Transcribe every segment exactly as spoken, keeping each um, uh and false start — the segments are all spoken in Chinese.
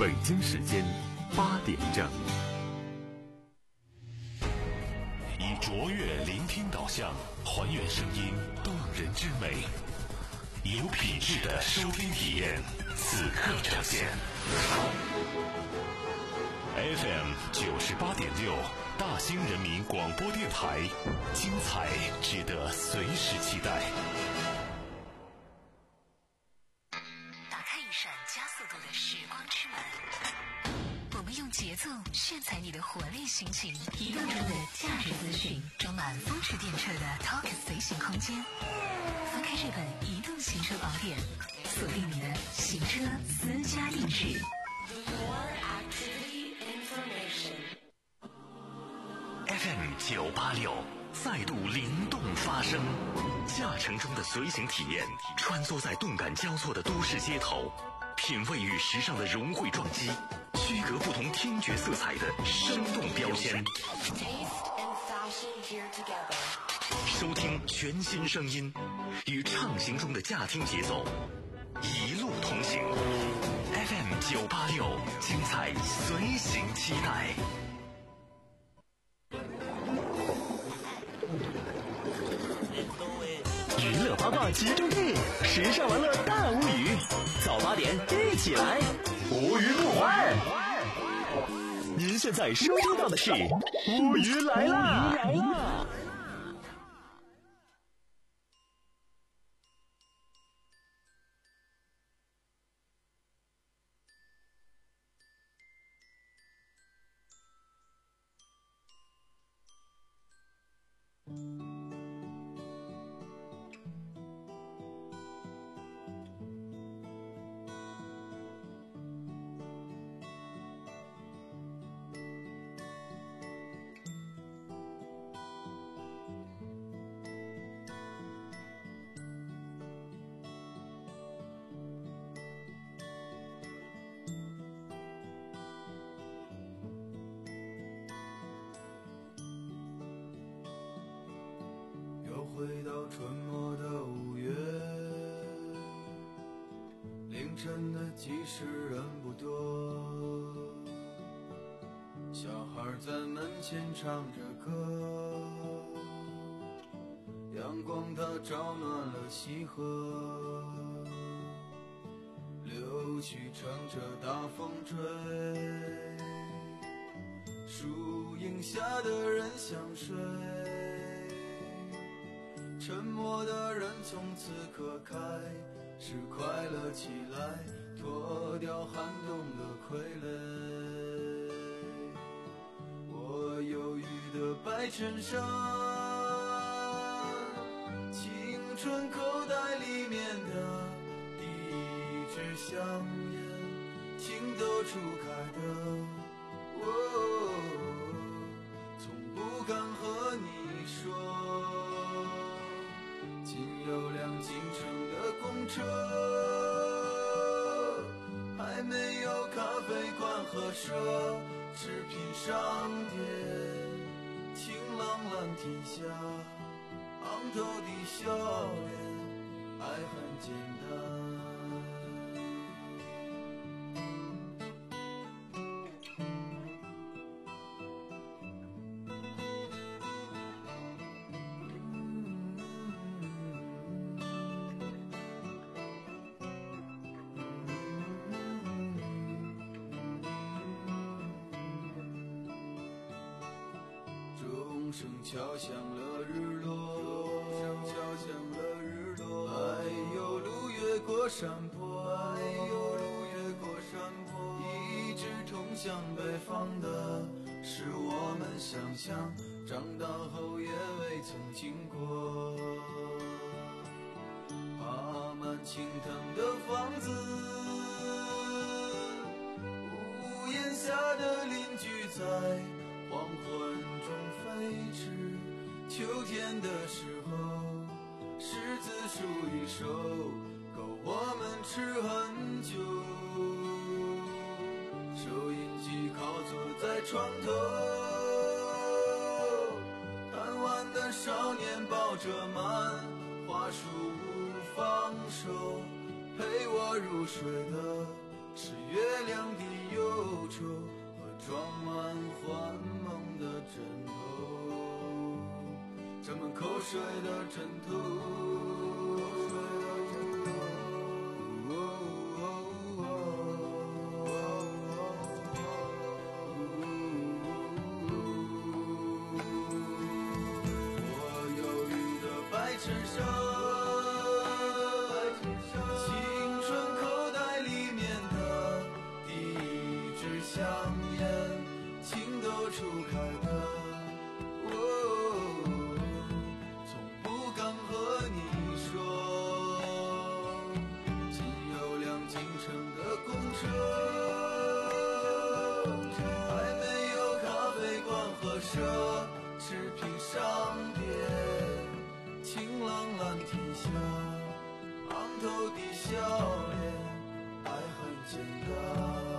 北京时间八点整。 以卓越聆听导向，还原声音动人之美，有品质的收听体验，此刻呈现。F M 九十八点六，大兴人民广播电台，精彩值得随时期待。 打开一扇加速度的时光之门，我们用节奏炫彩你的活力心情，移动中的价值资讯，装满风驰电掣的 Talk 随行空间。翻开这本移动行车宝典，锁定你的行车私家定制。 F M 九八六，再度灵动发声，驾乘中的随行体验，穿梭在动感交错的都市街头，品味与时尚的融汇撞击，区隔不同听觉色彩的生动标签。收听全新声音，与畅行中的驾听节奏，一路同行。F M 九八六，精彩随行期待。 娱乐八卦集中地，时尚玩乐大无语，早八点一起来，无语不欢。您现在收听到的是无语来啦！无语来啦！ 回到春末的五月，凌晨的集市人不多，小孩在门前唱着歌，阳光它照暖了溪河，柳絮乘着大风吹，树荫下的人想睡，沉默的人从此刻开始快乐起来，脱掉寒冬的傀儡。我忧郁的白衬衫，青春口袋里面的第一支香烟，情窦初开的我，从不敢和你说。有辆进城的公车，还没有咖啡馆和奢侈品商店，晴朗蓝天下昂头的笑脸，爱很简单。声敲响了日落，声敲响了日落。哎呦，路越过山坡，哎呦，路越过山坡。一直通向北方的，是我们想象，长大后也未曾经过。爬满青藤的房子，屋檐下的邻居在黄昏中飞驰，秋天的时候，柿子树一熟，够我们吃很久。收音机靠坐在床头，贪玩的少年抱着漫画书不放手，陪我入睡的是月亮的忧愁和装满幻梦的枕头，沾满口水的枕头，我忧郁的白衬衫，香烟情窦初开的，哦，从不敢和你说，仅有辆进城的公车，还没有咖啡馆和奢侈品商店，晴朗蓝天下，昂头的笑脸，爱很简单。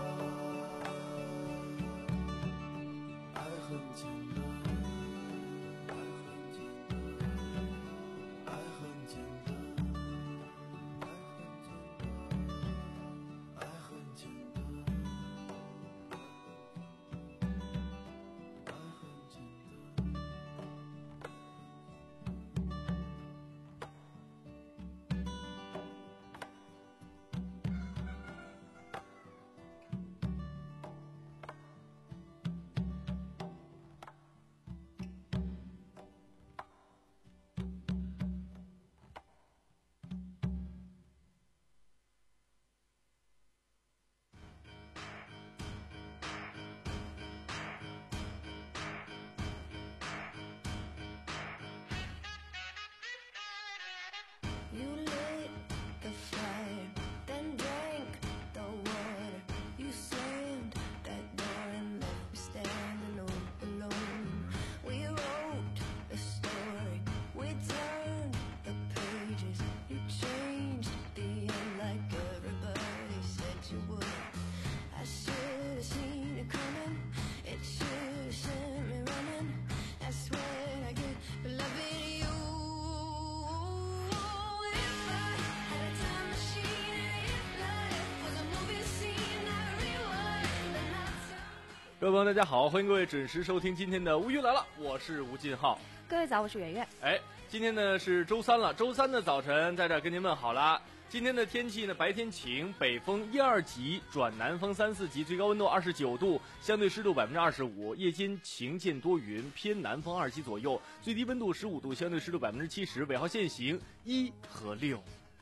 很简单，爱很简单，爱很简单，爱很简单，爱很简单。 You lit the fire, then drank the water. You slammed that door and left me standing all alone. We wrote a story, we turned the pages. You changed the end like everybody said you would. I should have seen it coming, it should have sent me running. That's when I get beloved you. 各位朋友大家好，欢迎各位准时收听今天的无语来了，我是吴进浩。 各位早，我是圆圆。 哎，今天呢是周三了，周三的早晨在这儿跟您问好啦。今天的天气呢，白天晴，北风一二级转南风三四级，最高温度二十九度，相对湿度百分之二十五，夜间晴见多云，偏南风二级左右，最低温度十五度，相对湿度百分之七十，尾号限行一和六。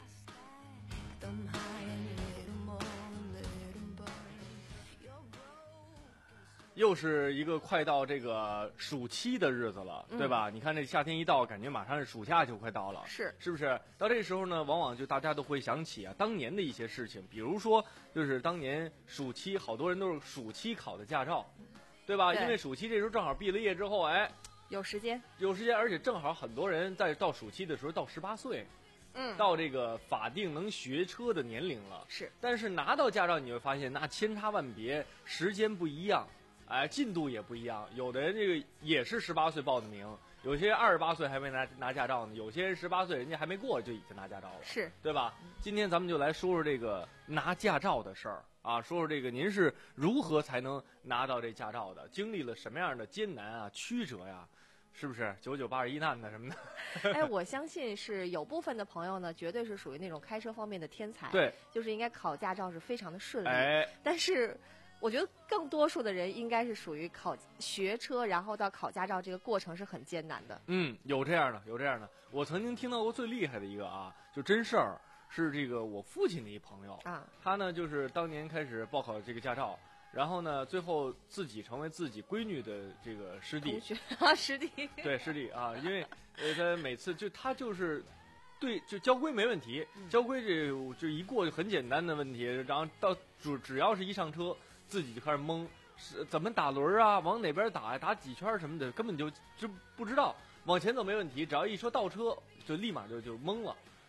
又是一个快到这个暑期的日子了，对吧？嗯、你看这夏天一到，感觉马上是暑假就快到了， 是是不是？到这时候呢，往往就大家都会想起啊当年的一些事情，比如说就是当年暑期，好多人都是暑期考的驾照，对吧？ 对， 因为暑期这时候正好毕了业之后，哎， 有时间， 有时间，而且正好很多人在到暑期的时候到十八岁。 嗯， 到这个法定能学车的年龄了， 是。 但是拿到驾照，你会发现那千差万别，时间不一样。哎，进度也不一样，有的人这个也是十八岁报的名，有些二十八岁还没拿拿驾照呢，有些人十八岁人家还没过就已经拿驾照了， 是对吧？今天咱们就来说说这个拿驾照的事儿啊，说说这个您是如何才能拿到这驾照的，经历了什么样的艰难啊、曲折呀、啊？是不是九九八十一难的什么的？ 哎，我相信是有部分的朋友呢，绝对是属于那种开车方面的天才， 对， 就是应该考驾照是非常的顺利。 哎， 但是我觉得更多数的人应该是属于考学车，然后到考驾照这个过程是很艰难的。 嗯，有这样的，有这样的。我曾经听到过最厉害的一个啊，就真事儿，是这个我父亲的一朋友啊，他呢就是当年开始报考这个驾照。然后呢，最后自己成为自己闺女的这个师弟， 同学啊，师弟， 对师弟啊，因为呃，他每次就他就是对就交规没问题， 嗯、 交规这就一过就很简单的问题，然后到只只要是一上车，自己就开始懵，是怎么打轮啊，往哪边打呀，打几圈什么的，根本就就不知道。往前走没问题，只要一说倒车，就立马就就懵了。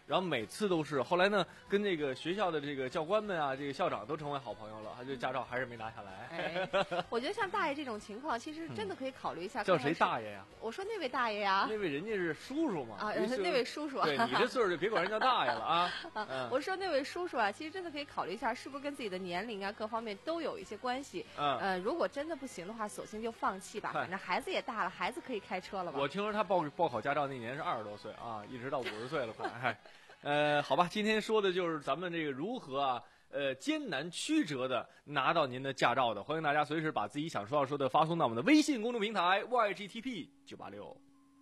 然后每次都是，后来呢，跟这个学校的这个教官们啊，这个校长都成为好朋友了，他就驾照还是没拿下来。 哎，我觉得像大爷这种情况，其实真的可以考虑一下。 叫谁大爷呀？ 我说那位大爷呀。 那位人家是叔叔嘛。 啊，那位叔叔。 对，你这岁数就别管人叫大爷了啊。 啊， 嗯、 我说那位叔叔啊，其实真的可以考虑一下，是不是跟自己的年龄啊各方面都有一些关系。 嗯。 呃，如果真的不行的话，索性就放弃吧，反正孩子也大了，孩子可以开车了吧。 我听说他报报考驾照那年是二十多岁啊，一直到五十岁了快。哎，呃，好吧，今天说的就是咱们这个如何啊，呃，艰难曲折的拿到您的驾照的。欢迎大家随时把自己想说要说的发送到我们的微信公众平台 Y G T P 九八六。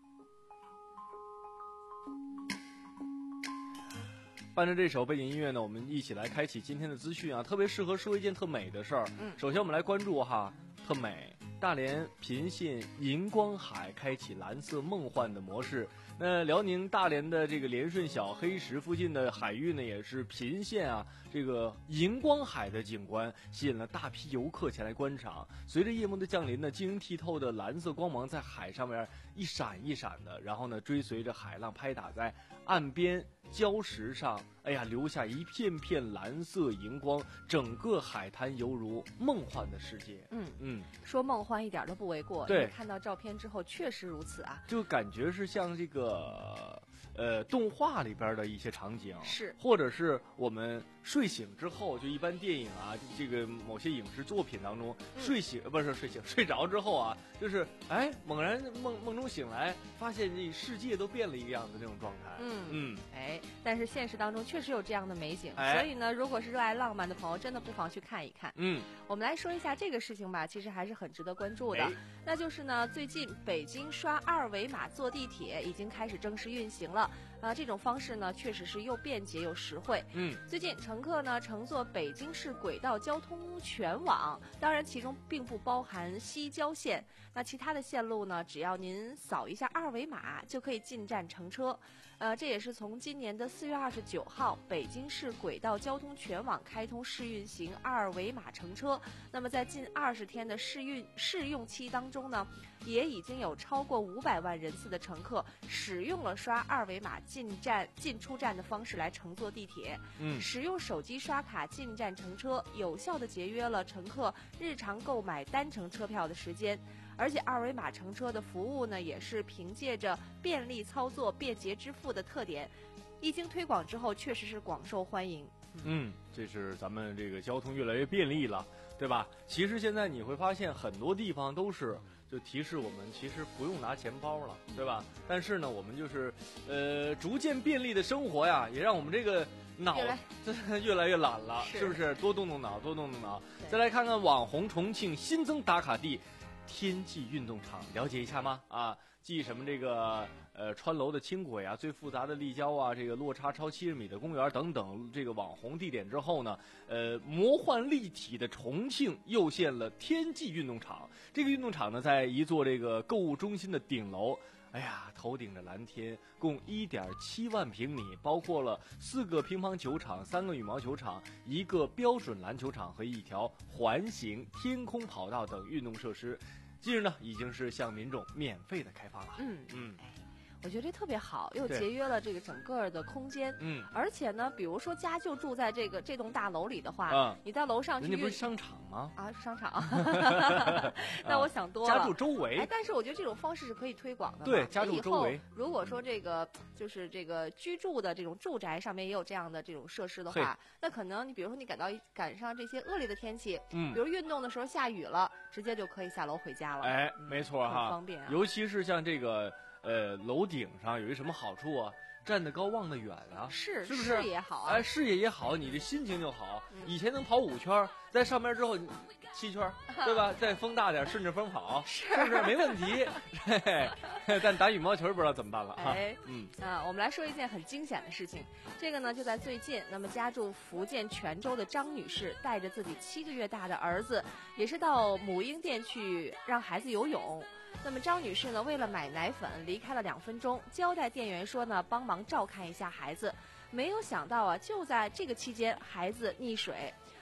伴着这首背景音乐呢，我们一起来开启今天的资讯啊，特别适合说一件特美的事儿。 嗯， 首先我们来关注哈，特美。大连频县银光海开启蓝色梦幻的模式。那辽宁大连的这个连顺小黑石附近的海域呢，也是频县啊这个银光海的景观，吸引了大批游客前来观赏。随着夜幕的降临呢，晶莹剔透的蓝色光芒在海上面一闪一闪的，然后呢追随着海浪拍打在岸边礁石上，哎呀，留下一片片蓝色荧光，整个海滩犹如梦幻的世界。 嗯嗯， 说梦幻一点都不为过。 对， 看到照片之后确实如此啊， 就感觉是像这个呃动画里边的一些场景， 是， 或者是我们睡醒之后，就一般电影啊，这个某些影视作品当中， 嗯、 睡醒不是睡醒睡着之后啊，就是哎猛然梦梦中醒来，发现这世界都变了一个样子那种状态。 嗯嗯， 哎，但是现实当中确实有这样的美景， 哎、 所以呢，如果是热爱浪漫的朋友，真的不妨去看一看。 嗯， 我们来说一下这个事情吧，其实还是很值得关注的。 哎、 那就是呢，最近北京刷二维码坐地铁已经开始正式运行了。啊，这种方式呢，确实是又便捷又实惠。 嗯， 最近乘客呢乘坐北京市轨道交通全网，当然其中并不包含西郊线。那其他的线路呢，只要您扫一下二维码就可以进站乘车。呃，这也是从今年的四月二十九号，北京市轨道交通全网开通试运行二维码乘车。那么在近二十天的试运试用期当中呢，也已经有超过五百万人次的乘客使用了刷二维码进站、进出站的方式来乘坐地铁。 嗯， 使用手机刷卡进站乘车，有效地节约了乘客日常购买单程车票的时间。而且二维码乘车的服务呢，也是凭借着便利操作、便捷支付的特点，一经推广之后，确实是广受欢迎。 嗯，这是咱们这个交通越来越便利了，对吧？其实现在你会发现很多地方都是就提示我们其实不用拿钱包了，对吧？但是呢，我们就是呃逐渐便利的生活呀，也让我们这个脑越来越懒了， 是, 是不是？多动动脑，多动动脑。再来看看网红重庆新增打卡地天际运动场，了解一下吗？啊，继什么这个呃穿楼的轻轨啊，最复杂的立交啊，这个落差超七十米的公园等等这个网红地点之后呢，呃，魔幻立体的重庆又现了天际运动场。这个运动场呢，在一座这个购物中心的顶楼。哎呀，头顶着蓝天，共 一点七万平米，包括了四个乒乓球场、三个羽毛球场、一个标准篮球场和一条环形天空跑道等运动设施。近日呢，已经是向民众免费的开放了。 嗯嗯。 我觉得这特别好，又节约了这个整个的空间。 嗯， 而且呢，比如说家就住在这个这栋大楼里的话， 嗯， 你到楼上去， 人家不是商场吗？ 啊，商场。那我想多了。 家住周围。 哎，但是我觉得这种方式是可以推广的。 对，家住周围。 如果说这个就是这个居住的这种住宅上面也有这样的这种设施的话，那可能你比如说你赶到赶上这些恶劣的天气， 嗯， 比如运动的时候下雨了，直接就可以下楼回家了。 哎，没错哈， 很方便啊。 尤其是像这个。呃，楼顶上有一什么好处啊？站得高望得远啊， 是是不是？ 视野好啊， 哎，视野也好，你的心情就好。 嗯、 以前能跑五圈，在上面之后七圈，对吧？再风大点，顺着风跑， 是是不是没问题？但打羽毛球不知道怎么办了哈。 哎， 嗯啊，我们来说一件很惊险的事情。这个呢，就在最近，那么家住福建泉州的张女士带着自己七个月大的儿子，也是到母婴店去让孩子游泳。那么张女士呢，为了买奶粉离开了两分钟，交代店员说呢，帮忙照看一下孩子。没有想到啊，就在这个期间，孩子溺水。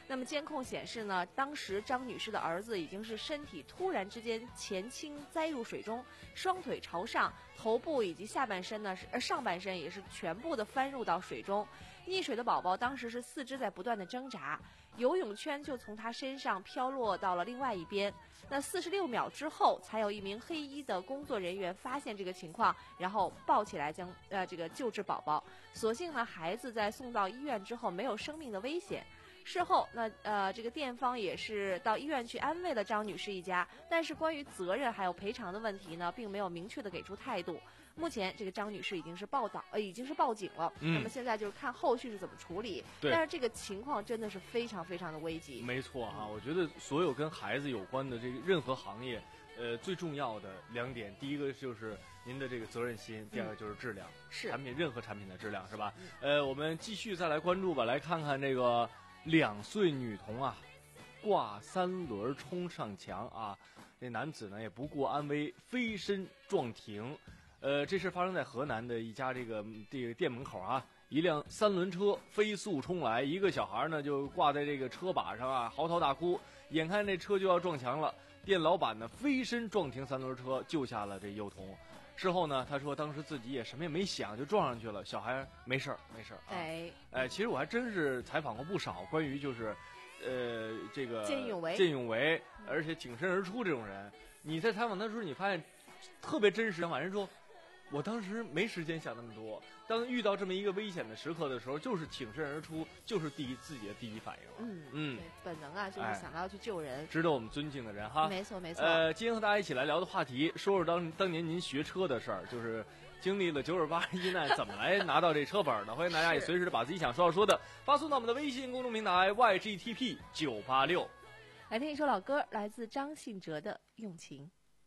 那么监控显示呢，当时张女士的儿子已经是身体突然之间前倾栽入水中，双腿朝上，头部以及下半身呢是呃上半身也是全部的翻入到水中。溺水的宝宝当时是四肢在不断的挣扎，游泳圈就从他身上飘落到了另外一边。那四十六秒之后，才有一名黑衣的工作人员发现这个情况，然后抱起来将呃这个救治宝宝。所幸呢，孩子在送到医院之后没有生命的危险。事后，那呃，这个店方也是到医院去安慰了张女士一家，但是关于责任还有赔偿的问题呢，并没有明确的给出态度。目前，这个张女士已经是报道呃已经是报警了， 嗯、 那么现在就是看后续是怎么处理。 对， 但是这个情况真的是非常非常的危急。 没错啊，我觉得所有跟孩子有关的这个任何行业，呃，最重要的两点，第一个就是您的这个责任心，第二个就是质量， 嗯、是产品任何产品的质量是吧？嗯、呃，我们继续再来关注吧，来看看这个。两岁女童啊，挂三轮冲上墙啊！这男子呢也不顾安危，飞身撞停。呃，这事发生在河南的一家这个这个店门口啊，一辆三轮车飞速冲来，一个小孩呢就挂在这个车把上啊，嚎啕大哭。眼看这车就要撞墙了，店老板呢飞身撞停三轮车，救下了这幼童。事后呢，他说当时自己也什么也没想就撞上去了，小孩没事儿没事儿、啊。 哎， 哎，其实我还真是采访过不少关于就是，呃，这个见义勇为、 见义勇为，而且挺身而出这种人。你在采访他的时候，你发现特别真实。反正说，我当时没时间想那么多。当遇到这么一个危险的时刻的时候，就是挺身而出，就是第一自己的第一反应。 嗯嗯， 本能啊，就是想到要去救人， 哎、值得我们尊敬的人哈。 没错没错。 呃，今天和大家一起来聊的话题，说说当当年您学车的事儿，就是经历了九二八一难，怎么来拿到这车本的？欢迎大家也随时的把自己想说要说的发送到我们的微信公众平台 Y G T P 九八六。 来听一首老歌，来自张信哲的《用情》。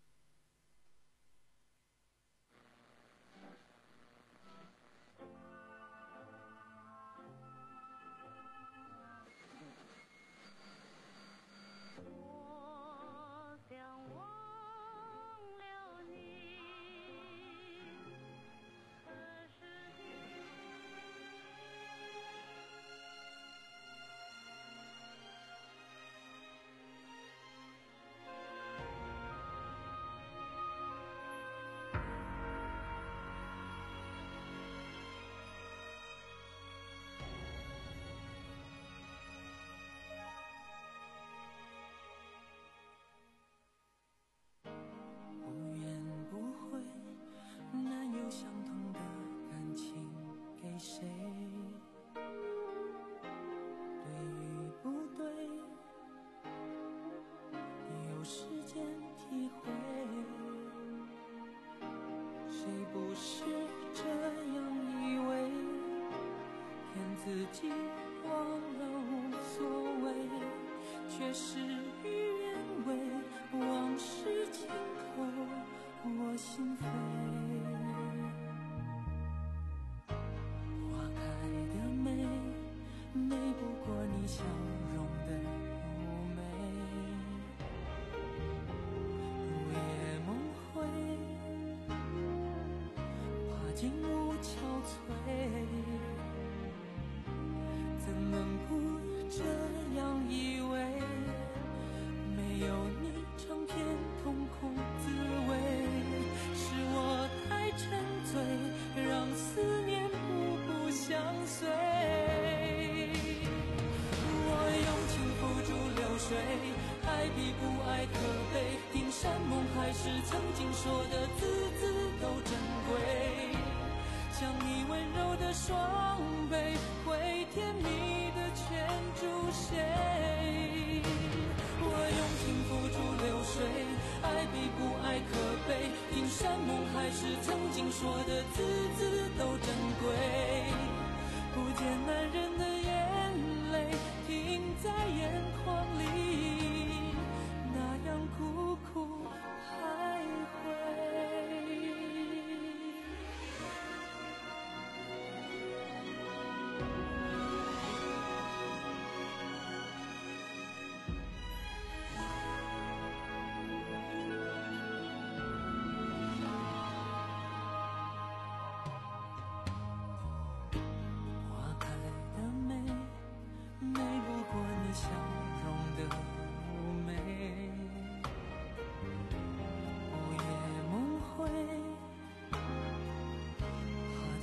爱比不爱可悲，冰山梦海誓曾经说的字字都珍贵，将你温柔的双臂会甜蜜的牵住谁？我用情付诸流水，爱比不爱可悲，冰山梦海誓曾经说的字字都珍贵，不见男人的眼泪停在眼眶里，那样苦苦徘徊。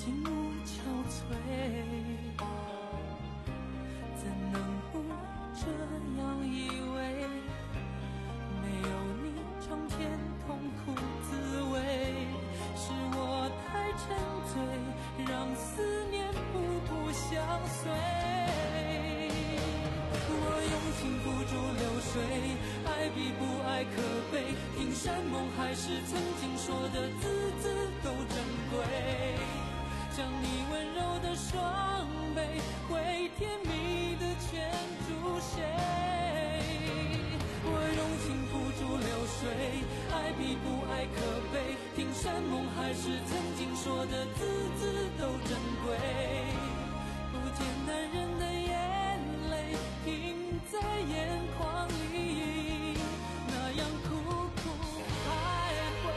心无憔悴，怎能会这样以为？没有你尝甜痛苦滋味，是我太沉醉，让思念步步相随。我用情付诸流水，爱比不爱可悲，听山盟海誓，曾经说的字字都珍贵，将你温柔的双臂会甜蜜的圈住谁。我用情付诸流水，爱比不爱可悲，听山盟海誓，曾经说的字字都珍贵，不见男人的眼泪停在眼眶里，那样苦苦徘徊。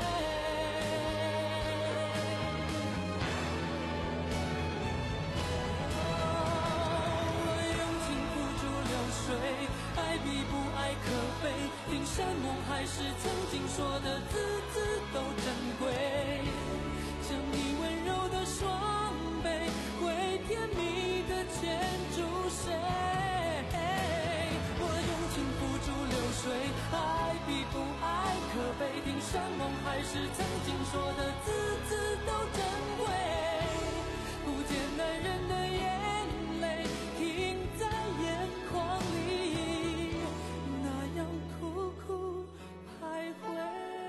我用情付诸流水，爱比不爱可悲，听山盟海誓，曾经说的字字都珍贵，将你温柔的双臂会甜蜜的牵住谁。我用情付诸流水，爱比不爱可悲，听山盟海誓，曾经说的字字都珍贵，不见男人的眼泪停在眼眶里，那样苦苦徘徊。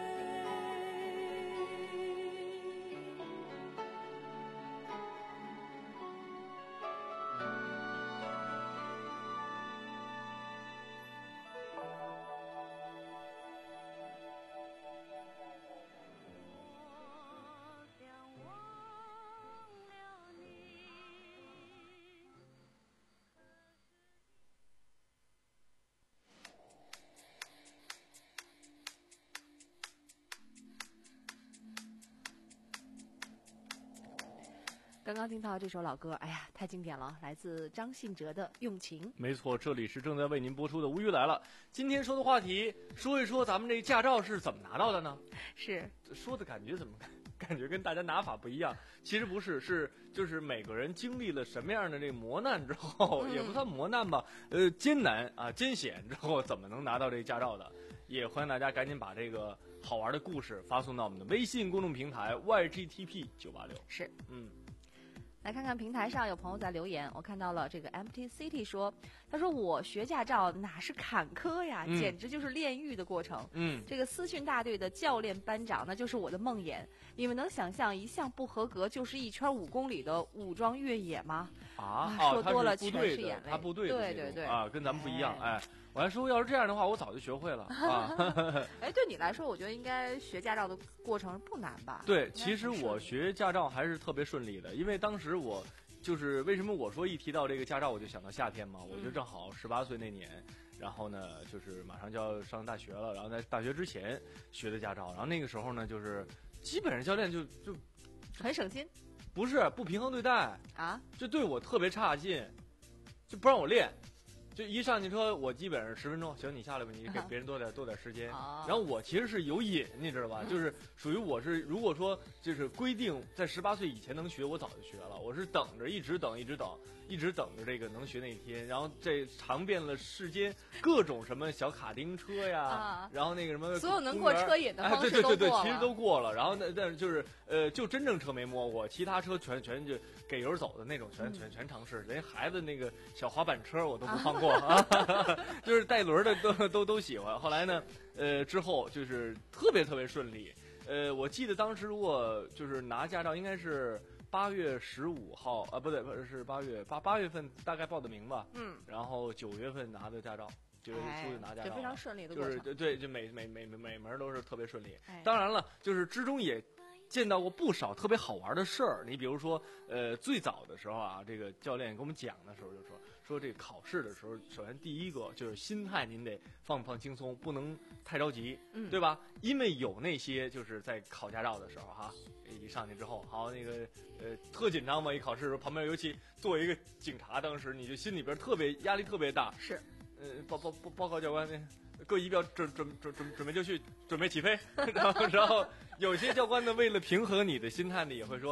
刚刚听到这首老歌，哎呀，太经典了，来自张信哲的《用情》。 没错，这里是正在为您播出的《无语来了》。今天说的话题，说一说咱们这驾照是怎么拿到的呢？ 是说的感觉怎么感觉跟大家拿法不一样？其实不是，是就是每个人经历了什么样的这个磨难之后，嗯、也不算磨难吧，呃，艰难啊，艰险之后，怎么能拿到这个驾照的？也欢迎大家赶紧把这个好玩的故事发送到我们的微信公众平台 Y G T P 九八六。 是， 嗯。 来看看平台上有朋友在留言，我看到了这个 Empty City 说，他说我学驾照哪是坎坷呀， 嗯、 简直就是炼狱的过程。 嗯， 这个私训大队的教练班长那就是我的梦魇。你们能想象一项不合格就是一圈五公里的武装越野吗？ 啊， 啊说多了全是眼泪。 他部队的对对对啊，跟咱们不一样。哎，哎我还说要是这样的话，我早就学会了啊。 哎，对你来说，我觉得应该学驾照的过程不难吧？ 对，其实我学驾照还是特别顺利的，因为当时我。就是为什么我说一提到这个驾照我就想到夏天嘛？我就正好十八岁那年，然后呢就是马上就要上大学了，然后在大学之前学的驾照，然后那个时候呢就是基本上教练就就很省心， 不是不平衡对待啊， 就对我特别差劲，就不让我练。就一上去车，我基本上十分钟，行，你下来吧，你给别人多点多点时间。然后我其实是有瘾，你知道吧？就是属于我是，如果说就是规定在十八岁以前能学，我早就学了。我是等着，一直等，一直等，一直等着这个能学那一天。然后这尝遍了世间各种什么小卡丁车呀， 啊、 然后那个什么所有能过车瘾的方式都过了。哎、对对对对， 其实都过了。然后那但是就是呃，就真正车没摸过，其他车全全就给油走的那种，全全全尝试。连孩子那个小滑板车我都不放过。啊，就是带轮的都都都喜欢。后来呢，呃，之后就是特别特别顺利。呃，我记得当时如果就是拿驾照，应该是八月十五号啊，不对，不是八月八八月份大概报的名吧。嗯。然后九月份拿的驾照，九月初就拿驾照， 就非常顺利的过程。 就是对，就每每每每每门都是特别顺利。当然了，就是之中也。见到过不少特别好玩的事儿，你比如说，呃，最早的时候啊，这个教练给我们讲的时候就说，说这个考试的时候，首先第一个就是心态您得放放轻松，不能太着急，嗯，对吧？因为有那些就是在考驾照的时候哈，一上去之后，好那个呃特紧张嘛，一考试的时候旁边尤其作为一个警察，当时你就心里边特别压力特别大， 是， 呃报报报报告教官那。各仪表准准准准准备就绪，准备起飞。然后，然后有些教官呢，为了平和你的心态呢，也会说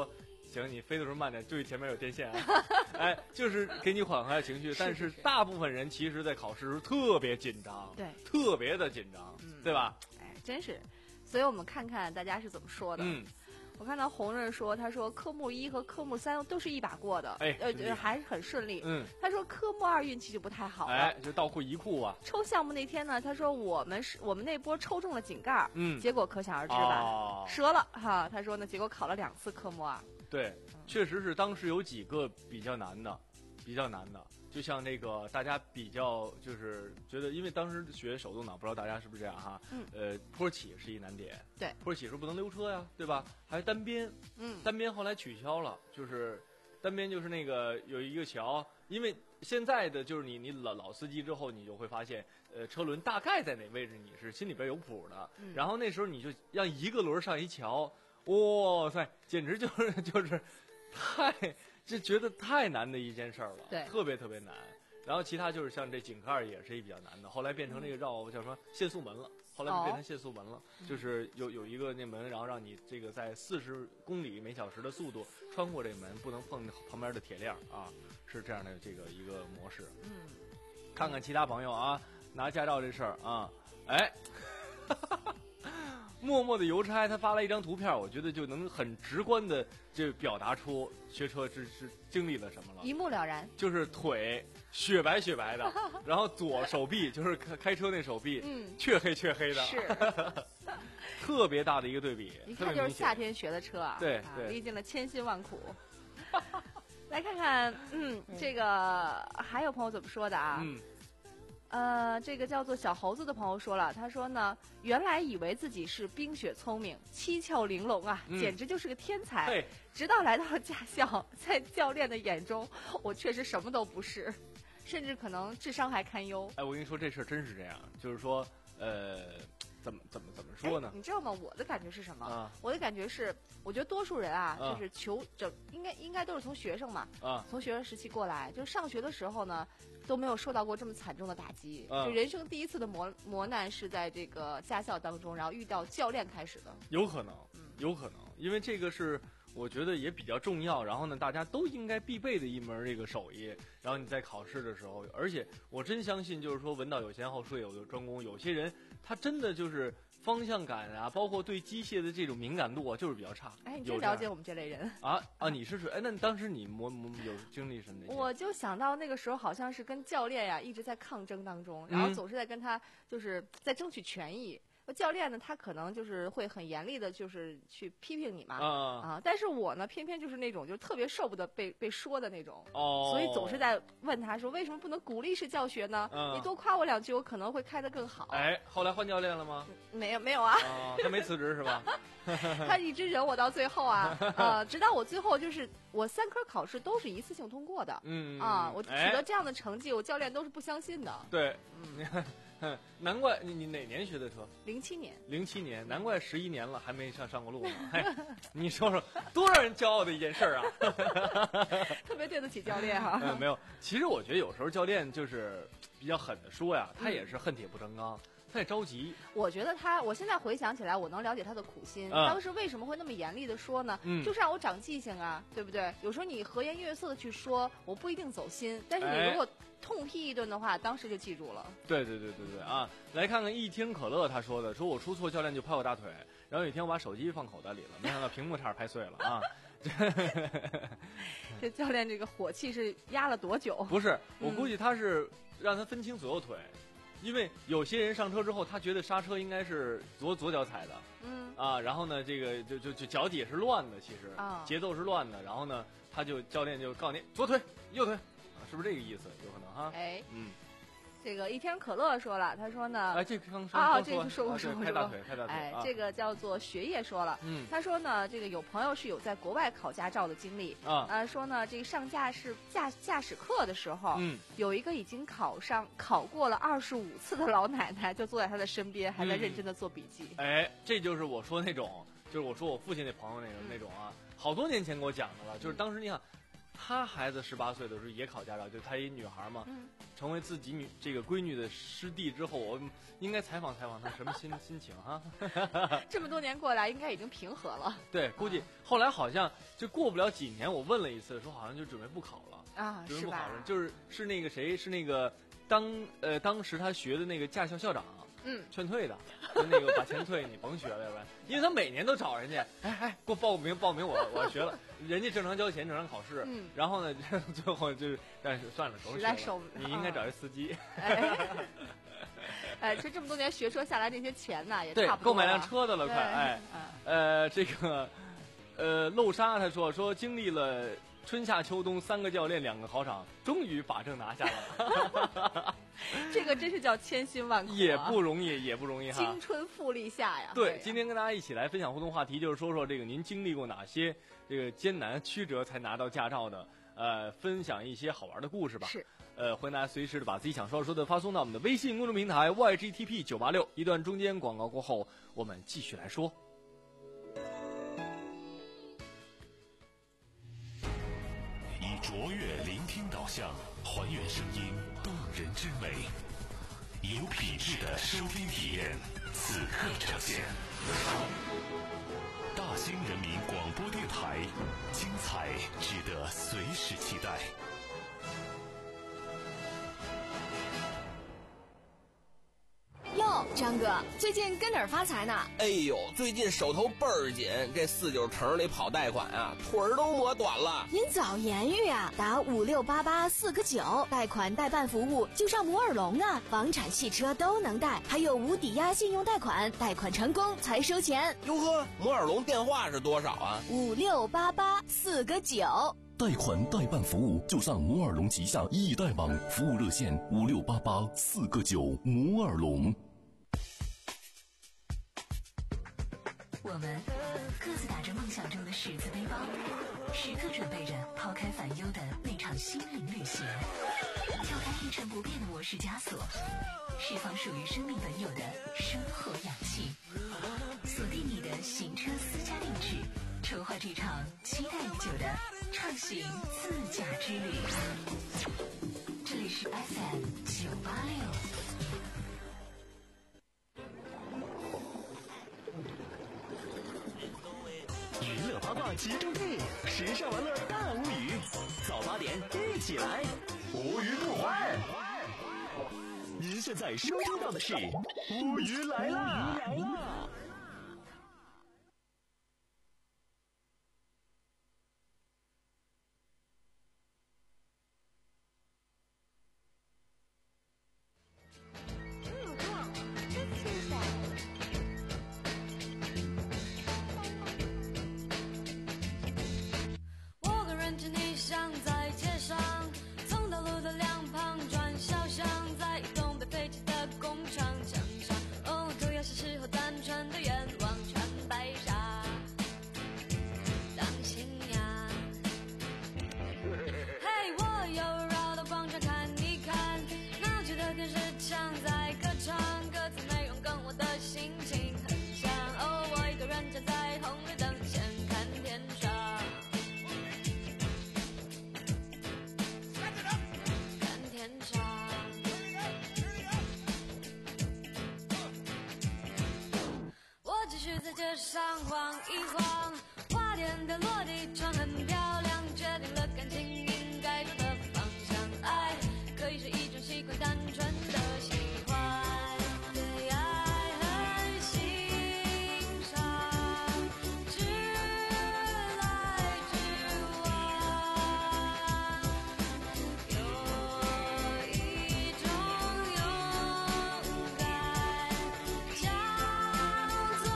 行，你飞的时候慢点，注意前面有电线啊。哎，就是给你缓和下情绪，但是大部分人其实在考试时候特别紧张， 对， 特别的紧张， 嗯， 对吧？ 哎，真是，所以我们看看大家是怎么说的。 嗯。 我看到红润说，他说科目一和科目三都是一把过的， 哎， 呃，还是很顺利。 嗯， 他说科目二运气就不太好了， 哎，就倒库一库啊。 抽项目那天呢，他说我们是我们那波抽中了井盖， 嗯， 结果可想而知吧， 哦、 折了哈。他说呢，结果考了两次科目二。 对，确实是当时有几个比较难的，比较难的。就像那个大家比较就是觉得，因为当时学手动挡，不知道大家是不是这样哈？ 嗯。 呃，坡起是一难点。 对。 坡起时候不能溜车呀，对吧？还有单边。 嗯。 单边后来取消了，就是单边就是那个有一个桥，因为现在的就是你你老老司机之后，你就会发现，呃，车轮大概在哪位置你是心里边有谱的。 嗯。 然后那时候你就让一个轮上一桥，哇塞，简直就是就是太。就觉得太难的一件事儿了， 对， 特别特别难。然后其他就是像这井盖也是一比较难的，后来变成那个绕叫什么限速门了，后来就变成限速门了， 哦、 就是有有一个那门，然后让你这个在四十公里每小时的速度穿过这门，不能碰旁边的铁链啊，是这样的这个一个模式。 嗯， 看看其他朋友啊，拿驾照这事儿啊，哎。默默的邮差他发来一张图片，我觉得就能很直观的就表达出学车是是经历了什么了， 一目了然。 就是腿雪白雪白的，然后左手臂就是开开车那手臂， 嗯， 黢黑黢黑的， 是特别大的一个对比。 一看就是夏天学的车啊， 对啊对， 历尽了千辛万苦。来看看，嗯，这个还有朋友怎么说的啊？ 嗯。 呃，这个叫做小猴子的朋友说了，他说呢，原来以为自己是冰雪聪明、七窍玲珑啊， 嗯、 简直就是个天才。 嘿直到来到了驾校，在教练的眼中，我确实什么都不是，甚至可能智商还堪忧。 哎，我跟你说，这事儿真是这样，就是说，呃，怎么怎么怎么说呢？ 你知道吗？我的感觉是什么？ 啊、 我的感觉是，我觉得多数人啊， 啊就是求整，应该应该都是从学生嘛， 啊， 从学生时期过来，就是上学的时候呢。都没有受到过这么惨重的打击， 嗯、 就人生第一次的磨磨难是在这个驾校当中，然后遇到教练开始的。 有可能，有可能，因为这个是我觉得也比较重要，然后呢，大家都应该必备的一门这个手艺。然后你在考试的时候，而且我真相信，就是说文道有先后，术业有专攻，有些人他真的就是方向感啊，包括对机械的这种敏感度啊，就是比较差。 哎，你真了解我们这类人啊啊！你是说，哎，那当时你磨磨有经历什么？ 我就想到那个时候好像是跟教练呀一直在抗争当中，然后总是在跟他就是在争取权益。教练呢，他可能就是会很严厉的，就是去批评你嘛， 啊、 啊，但是我呢，偏偏就是那种就特别受不得被被说的那种， 哦， 所以总是在问他说，为什么不能鼓励式教学呢？ 嗯、 你多夸我两句，我可能会开得更好。 哎，后来换教练了吗？ 没有，没有啊， 哦、他没辞职是吧？ 他一直忍我到最后啊，呃，直到我最后就是我三科考试都是一次性通过的， 嗯啊，我取得这样的成绩，我教练都是不相信的。 对，嗯。难怪你你哪年学的车？ 零七年。 零七年，难怪十一年了还没上上过路呢。哎，你说说，多让人骄傲的一件事儿啊！ 特别对得起教练哈、啊。 嗯，没有。其实我觉得有时候教练就是比较狠的说呀，他也是恨铁不成钢。嗯他也着急， 我觉得他，我现在回想起来，我能了解他的苦心。 嗯、 当时为什么会那么严厉的说呢？ 嗯， 就是让我长记性啊，对不对？有时候你和颜悦色的去说，我不一定走心，但是你如果痛批一顿的话，哎、当时就记住了。 对对对对对啊！来看看一听可乐他说的，说我出错，教练就拍我大腿。然后有一天我把手机放口袋里了，没想到屏幕差点拍碎了啊！ 这教练这个火气是压了多久？ 不是，我估计他是让他分清左右腿。因为有些人上车之后，他觉得刹车应该是左左脚踩的， 嗯啊，然后呢，这个就就就脚底是乱的，其实、 哦、 节奏是乱的，然后呢，他就教练就告诉你左腿右腿，啊，是不是这个意思？有可能哈。 哎， 嗯， 这个一天可乐说了，他说呢， 哎，这刚说啊，这个说过说过， 拍大腿，拍大腿， 哎， 啊、 这个叫做学业说了， 嗯， 他说呢，这个有朋友是有在国外考驾照的经历啊， 呃，说呢，这个上驾驶驾驾驶课的时候， 嗯， 有一个已经考上考过了二十五次的老奶奶，就坐在他的身边，还在认真的做笔记。 嗯、哎，这就是我说那种，就是我说我父亲那朋友那个、嗯、那种啊，好多年前给我讲的了，就是当时你想。 他孩子十八岁的时候也考驾照，就他一女孩嘛， 嗯， 成为自己女这个闺女的师弟之后，我应该采访采访他什么心心情哈。 这么多年过来，应该已经平和了。 对，估计后来好像就过不了几年，我问了一次，说好像就准备不考了啊， 准备不考了， 是吧？ 就是是那个谁，是那个当呃当时他学的那个驾校校长。 嗯， 劝退的，就那个把钱退，你甭学了，要不然，因为他每年都找人家，哎哎，给我报名报名我，我学了，人家正常交钱，正常考试， 嗯， 然后呢，最后就是，但是算了，甭学了，你应该找一司机。 哎，哎，这这么多年学车下来，那些钱呢也对差不多购买辆车的了，快，哎，呃，这个，呃，漏沙他说说经历了春夏秋冬三个教练两个考场，终于把证拿下了。 这个真是叫千辛万苦、啊， 也不容易，也不容易哈。 青春富力下呀。 对，今天跟大家一起来分享互动话题，就是说说这个您经历过哪些这个艰难曲折才拿到驾照的，呃，分享一些好玩的故事吧。 是。 呃，欢迎大家随时的把自己想说的说的发送到我们的微信公众平台 Y G T P 九八六。一段中间广告过后，我们继续来说。 以卓越聆听导向，还原声音动人之美，有品质的收听体验，此刻呈现。大兴人民广播电台，精彩值得随时期待。 哟，张哥，最近跟哪儿发财呢？ 哎呦，最近手头倍儿紧，这四九城里跑贷款啊，腿儿都磨短了。 您早言语啊，打五六八八四个九，贷款代办服务就上摩尔龙啊，房产、汽车都能贷，还有无抵押信用贷款，贷款成功才收钱。 哟呵，摩尔龙电话是多少啊？ 五六八八四个九。 贷款代办服务就上摩尔龙旗下易贷网，服务热线五六八八四个九。摩尔龙。 我们各自打着梦想中的十字背包，时刻准备着抛开烦忧的那场心灵旅行，跳开一成不变的模式枷锁，释放属于生命本有的生活氧气，锁定你的行车私家定制，筹划这场期待已久的畅行自驾之旅。这里是 F M 九八六。 娱乐八卦集中地，时尚玩乐大无语，早八点一起来，无语不欢。您现在收听到的是无语来啦！ 上晃一晃，花店的落地窗很漂亮，决定了感情应该走的方向。爱可以是一种习惯，单纯的喜欢，对爱很欣赏，直来直往，有一种勇敢叫做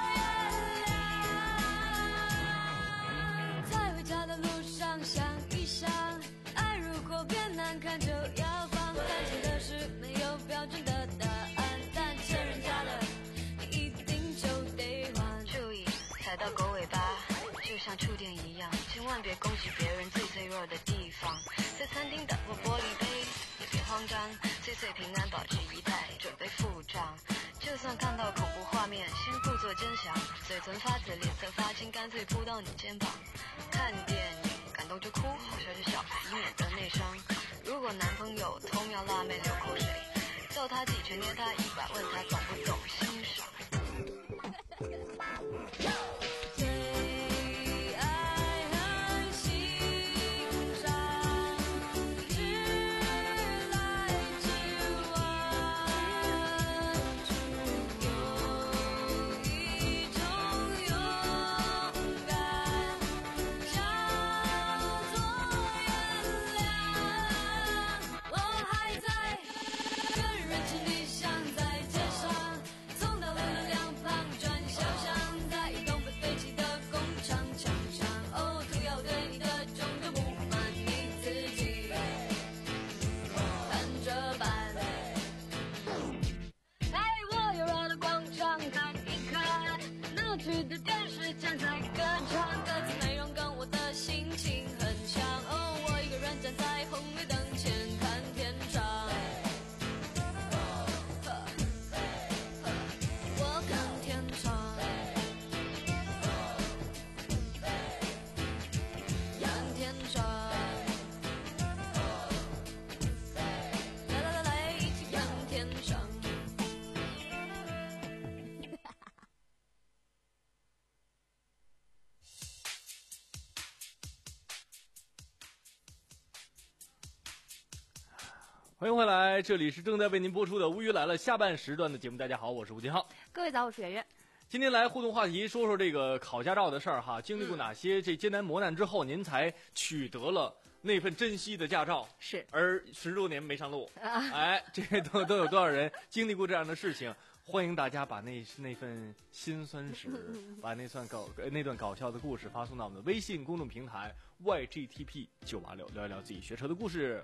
在回家的路上想一想，爱如果变难看就要放。担心的是没有标准的答案，但欠人家的你一定就得还。 注意，踩到狗尾巴就像触电一样，千万别攻击别人最脆弱的地方。在餐厅打破玻璃杯也别慌张，岁岁平安保持仪态，准备付账。就算看到恐怖画面，先故作坚强，嘴唇发紫脸色发青，干脆扑到你肩膀。看电影感动就哭，好笑就笑，以免得内伤。如果男朋友偷瞄辣妹流口水，揍他几拳，捏他一把，问他懂不懂欣赏。 欢迎回来，这里是正在为您播出的《乌鱼来了》下半时段的节目。大家好，我是吴金浩。 各位早，我是圆圆。 今天来互动话题，说说这个考驾照的事儿哈。经历过哪些这艰难磨难之后，您才取得了那份珍惜的驾照？ 是， 而十多年没上路， 啊、 哎，这都都有多少人经历过这样的事情？欢迎大家把那那份辛酸史，把那段搞那段搞笑的故事发送到我们的微信公众平台 Y G T P 九八六，聊一聊自己学车的故事。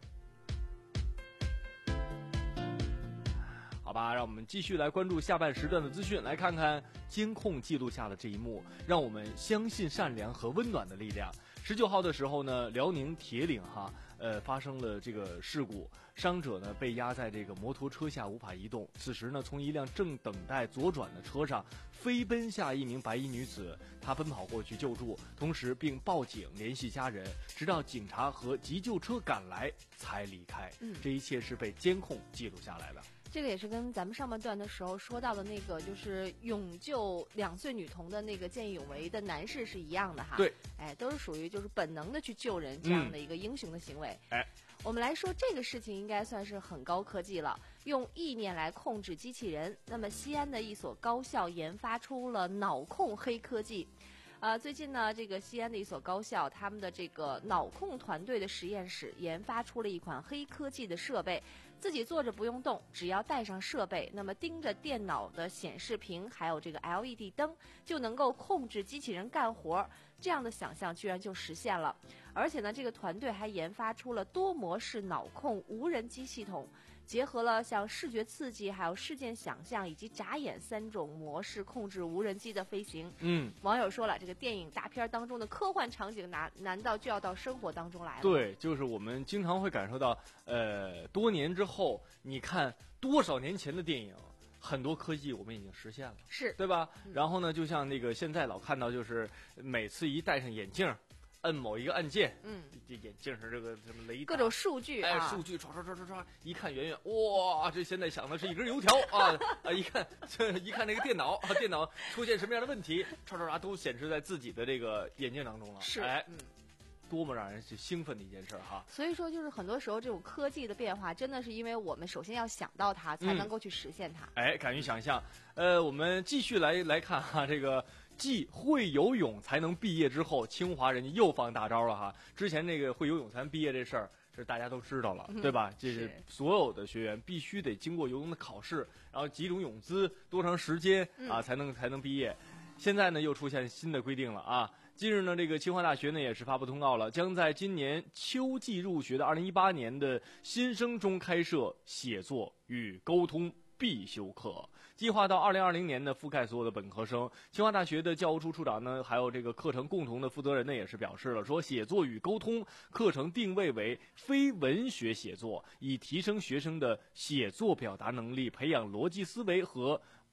好吧，让我们继续来关注下半时段的资讯，来看看监控记录下的这一幕，让我们相信善良和温暖的力量。十九号的时候呢，辽宁铁岭哈，呃，发生了这个事故，伤者呢被压在这个摩托车下无法移动。此时呢，从一辆正等待左转的车上飞奔下一名白衣女子，她奔跑过去救助，同时并报警联系家人，直到警察和急救车赶来才离开。 嗯， 这一切是被监控记录下来的。 这个也是跟咱们上半段的时候说到的那个，就是勇救两岁女童的那个见义勇为的男士是一样的哈。 对， 哎，都是属于就是本能的去救人这样的一个英雄的行为。 嗯、哎， 我们来说这个事情应该算是很高科技了，用意念来控制机器人。那么西安的一所高校研发出了脑控黑科技。呃，最近呢，这个西安的一所高校，他们的这个脑控团队的实验室研发出了一款黑科技的设备，自己坐着不用动，只要带上设备，那么盯着电脑的显示屏，还有这个 L E D 灯，就能够控制机器人干活。这样的想象居然就实现了。而且呢，这个团队还研发出了多模式脑控无人机系统，结合了像视觉刺激、还有事件想象以及眨眼三种模式控制无人机的飞行。 嗯， 网友说了，这个电影大片当中的科幻场景难难道就要到生活当中来了？ 对，就是我们经常会感受到，呃，多年之后，你看多少年前的电影。很多科技我们已经实现了， 是对吧？嗯、然后呢，就像那个现在老看到，就是每次一戴上眼镜，摁某一个按键， 嗯， 这眼镜上这个什么雷达， 各种数据， 哎， 啊、 数据唰唰唰唰唰，一看远远，哇，这现在想的是一根油条啊啊！一看这一看那个电脑啊，电脑出现什么样的问题，唰唰唰都显示在自己的这个眼镜当中了， 是， 哎， 嗯。 多么让人去兴奋的一件事哈！ 所以说，就是很多时候这种科技的变化，真的是因为我们首先要想到它，才能够去实现它。 嗯、哎，敢于想象。呃，我们继续来来看哈，这个继会游泳才能毕业之后，清华人家又放大招了哈。之前这个会游泳才能毕业这事儿，这大家都知道了， 嗯、 对吧？这是所有的学员必须得经过游泳的考试，然后几种泳姿，多长时间啊、 嗯、 才能才能毕业。现在呢，又出现新的规定了啊！近日呢，这个清华大学呢也是发布通告了，将在今年秋季入学的二零一八年的新生中开设写作与沟通必修课，计划到二零二零年呢覆盖所有的本科生。清华大学的教务处处长呢，还有这个课程共同的负责人呢，也是表示了说，写作与沟通课程定位为非文学写作，以提升学生的写作表达能力，培养逻辑思维和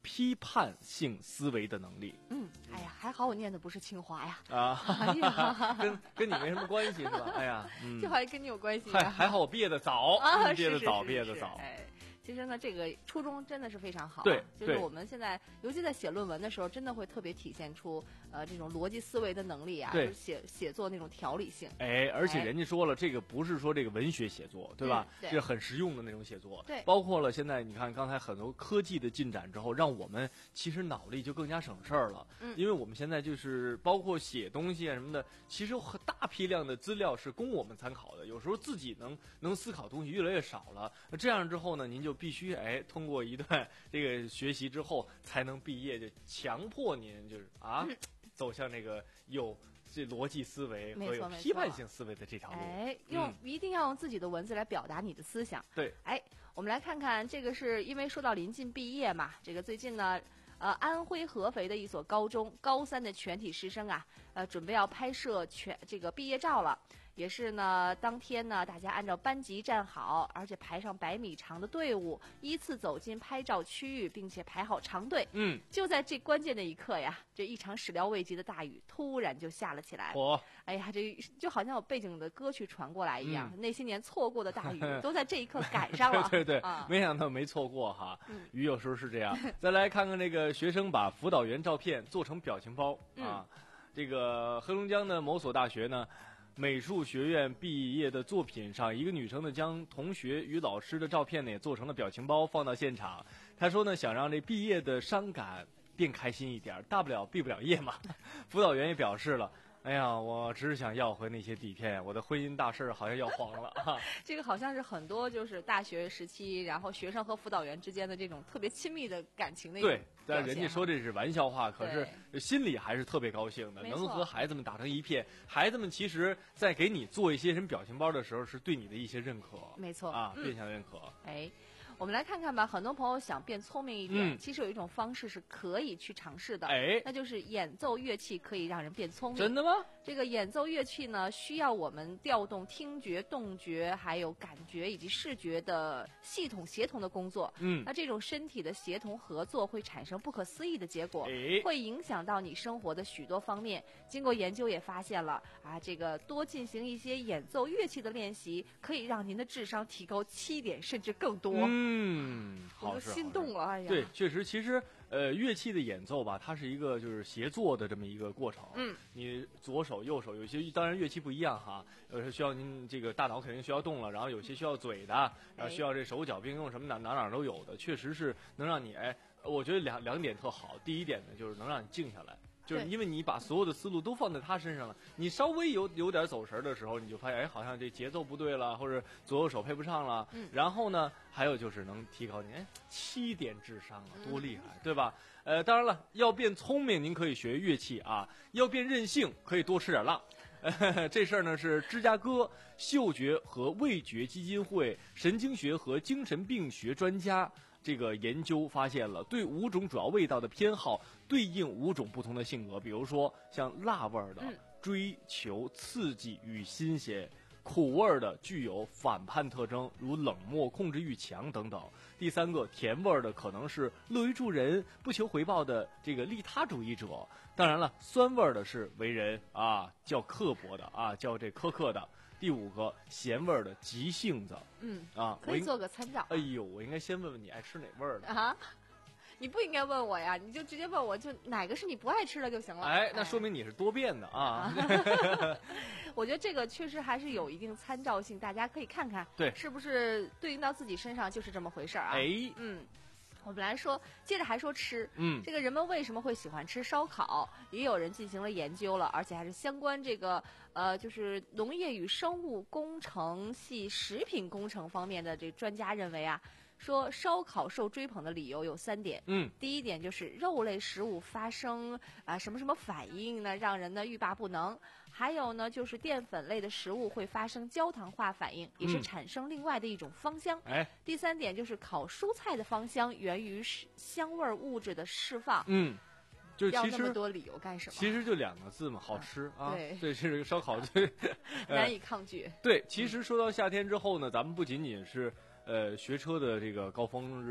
批判性思维的能力。 嗯，哎呀，还好我念的不是清华呀。 啊， 哎呀跟跟你没什么关系是吧？哎呀，嗯， 这还跟你有关系还啊？ 还好我毕业的早， 啊， 毕业的早， 是是是毕业的早。 哎，其实呢，这个初衷真的是非常好。 对， 就是我们现在，尤其在写论文的时候，真的会特别体现出呃这种逻辑思维的能力啊， 对， 就是写写作那种条理性。 哎，而且人家说了，这个不是说这个文学写作，对吧？ 嗯、对， 这是很实用的那种写作。 对， 包括了现在你看刚才很多科技的进展之后，让我们其实脑力就更加省事儿了。 嗯， 因为我们现在就是包括写东西啊什么的，其实大批量的资料是供我们参考的，有时候自己能能思考的东西越来越少了。那这样之后呢，您就必须哎。通过一段这个学习之后才能毕业，就强迫您就是啊、嗯、走向那个有这逻辑思维和有批判性思维的这条路。 哎，用、嗯、一定要用自己的文字来表达你的思想。 对， 哎，我们来看看这个，是因为说到临近毕业嘛，这个最近呢。呃，安徽合肥的一所高中高三的全体师生啊，呃，准备要拍摄全这个毕业照了。也是呢，当天呢，大家按照班级站好，而且排上百米长的队伍，依次走进拍照区域，并且排好长队。 嗯， 就在这关键的一刻呀，这一场始料未及的大雨突然就下了起来。 哦， 哎呀，这就好像有背景的歌曲传过来一样，嗯、那些年错过的大雨都在这一刻赶上了。 对对对、 啊， 没想到没错过哈。 嗯、 雨有时候是这样。再来看看这个学生把辅导员照片做成表情包、 嗯、 啊，这个黑龙江的某所大学呢。美术学院毕业的作品上，一个女生呢将同学与老师的照片呢也做成了表情包放到现场。她说呢想让这毕业的伤感变开心一点，大不了毕不了业嘛。辅导员也表示了，哎呀，我只是想要回那些底片，我的婚姻大事好像要黄了哈。 这个好像是很多就是大学时期，然后学生和辅导员之间的这种特别亲密的感情的一种。 对，但人家说这是玩笑话，可是心里还是特别高兴的，能和孩子们打成一片。孩子们其实在给你做一些什么表情包的时候，是对你的一些认可。 没错啊，变相认可。 嗯、哎。我们来看看吧，很多朋友想变聪明一点、 嗯， 其实有一种方式是可以去尝试的， 哎， 那就是演奏乐器可以让人变聪明。 真的吗？ 这个演奏乐器呢，需要我们调动听觉、动觉，还有感觉以及视觉的系统协同的工作。 嗯， 那这种身体的协同合作会产生不可思议的结果， 哎、 会影响到你生活的许多方面。经过研究也发现了啊，这个多进行一些演奏乐器的练习，可以让您的智商提高七点甚至更多。 嗯。 我都心动了，哎呀！ 对，确实，其实呃，乐器的演奏吧，它是一个就是协作的这么一个过程。 嗯， 你左手右手，有些当然乐器不一样哈，有些需要您这个大脑肯定需要动了，然后有些需要嘴的，然后需要这手脚并用什么的，哪哪都有的，确实是能让你哎，我觉得两两点特好。第一点呢，就是能让你静下来。就是因为你把所有的思路都放在他身上了，你稍微有有点走神的时候，你就发现哎，好像这节奏不对了，或者左右手配不上了。 嗯， 然后呢，还有就是能提高你哎七点智商啊，多厉害，嗯、对吧？呃，当然了，要变聪明，您可以学乐器啊；要变任性，可以多吃点辣。呃、这事儿呢是芝加哥嗅觉和味觉基金会神经学和精神病学专家。这个研究发现了，对五种主要味道的偏好对应五种不同的性格，比如说像辣味的追求刺激与新鲜，苦味的具有反叛特征，如冷漠、控制欲强等等。第三个甜味的可能是乐于助人、不求回报的这个利他主义者。当然了，酸味的是为人啊较刻薄的啊，较这苛刻的。第五个咸味的急性子， 嗯啊， 可以做个参照。 哎呦，我应该先问问你爱吃哪味儿的啊？你不应该问我呀，你就直接问我，就哪个是你不爱吃的就行了。 哎，那说明你是多变的啊。 我觉得这个确实还是有一定参照性，大家可以看看， 对， 是不是对应到自己身上就是这么回事儿啊？ 哎， 嗯。我们来说，接着还说吃， 嗯， 这个人们为什么会喜欢吃烧烤？也有人进行了研究了，而且还是相关这个呃，就是农业与生物工程系食品工程方面的这专家认为啊，说烧烤受追捧的理由有三点， 嗯， 第一点就是肉类食物发生啊、呃、什么什么反应呢，让人呢欲罢不能。还有呢，就是淀粉类的食物会发生焦糖化反应，也是产生另外的一种芳香。 哎， 第三点就是烤蔬菜的芳香源于香味物质的释放。 嗯，就其实要那么多理由干什么？ 其实就两个字嘛，好吃啊。 对， 对，这个烧烤对难以抗拒。 对，其实说到夏天之后呢，咱们不仅仅是呃学车的这个高峰日。